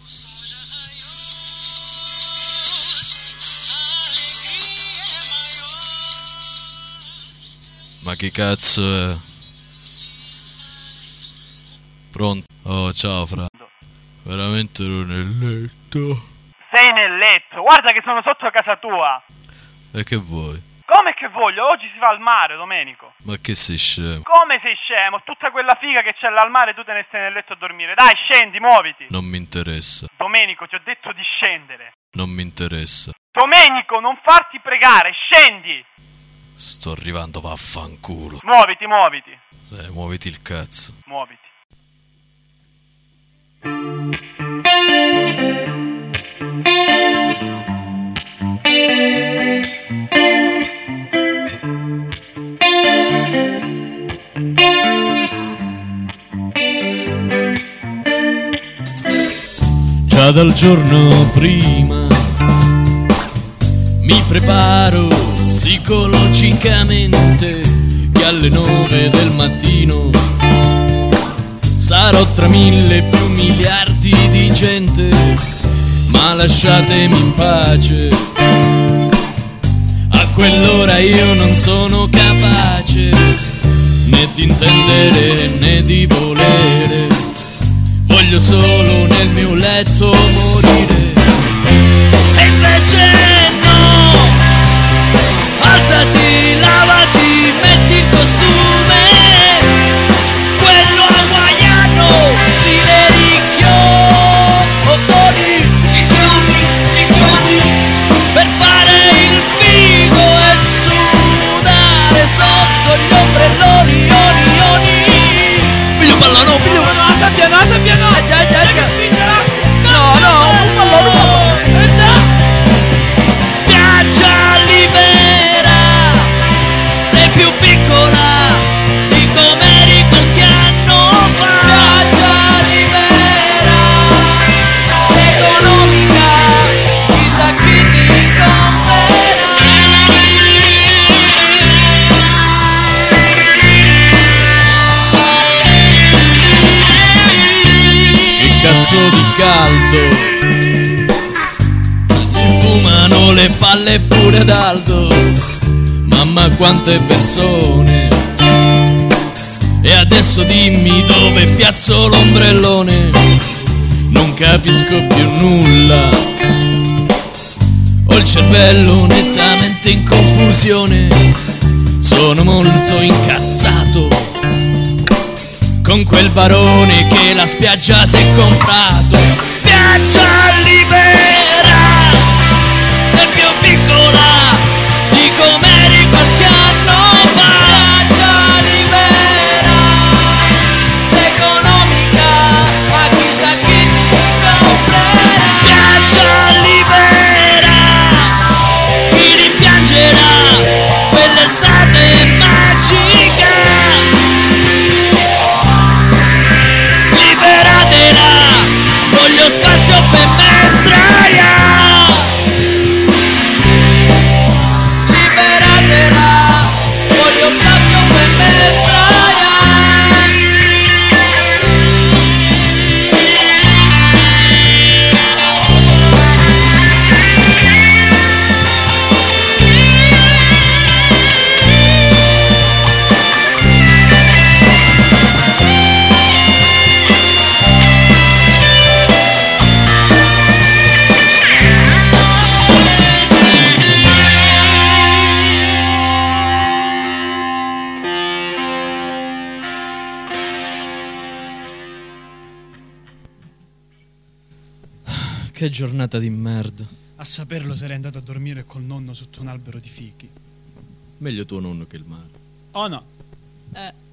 Ma che cazzo è? Pronto? Oh, ciao Fra. Veramente ero nel letto. Sei nel letto? Guarda che sono sotto casa tua. E che vuoi? Come che voglio? Oggi si va al mare, Domenico. Ma che sei scemo? Come sei scemo? Tutta quella figa che c'è là al mare, tu te ne stai nel letto a dormire. Dai, scendi, muoviti. Non mi interessa. Domenico, ti ho detto di scendere. Non mi interessa. Domenico, non farti pregare, scendi. Sto arrivando, vaffanculo. Muoviti, muoviti. Muoviti il cazzo. Muoviti. Già dal giorno prima mi preparo psicologicamente che alle 9 del mattino sarò tra 1000 più miliardi di gente, ma lasciatemi in pace. A quell'ora io non sono capace né di intendere né di volere. Voglio solo nel mio letto morire. E invece no, alzati, lavati, metti il costume, quello hawaiano, stile ricchio, iconi, per fare il figo e sudare sotto gli ombrelloni, piglio pallone, piglio la sabbia, no, un pallone, spiaggia libera, sei più piccola di come eri qualche anno fa. Spiaggia libera, sei economica, chissà chi ti comprerà. Che cazzo di caldo, mi fumano le palle pure ad alto. Mamma quante persone, e adesso dimmi dove piazzo l'ombrellone. Non capisco più nulla, ho il cervello nettamente in confusione. Sono molto incazzato con quel barone che la spiaggia si è comprato. Spiaggia libera, sei più piccola di come eri qualche anno fa. Spiaggia libera, sei economica, ma chissà chi ti comprerà. Spiaggia libera, chi rimpiangerà quell'estate magica. Liberatela, voglio spazio per me straia. Liberatela, voglio spazio per me straia. Che giornata di merda. A saperlo sarei andato a dormire col nonno sotto un albero di fichi. Meglio tuo nonno che il mare. Oh no?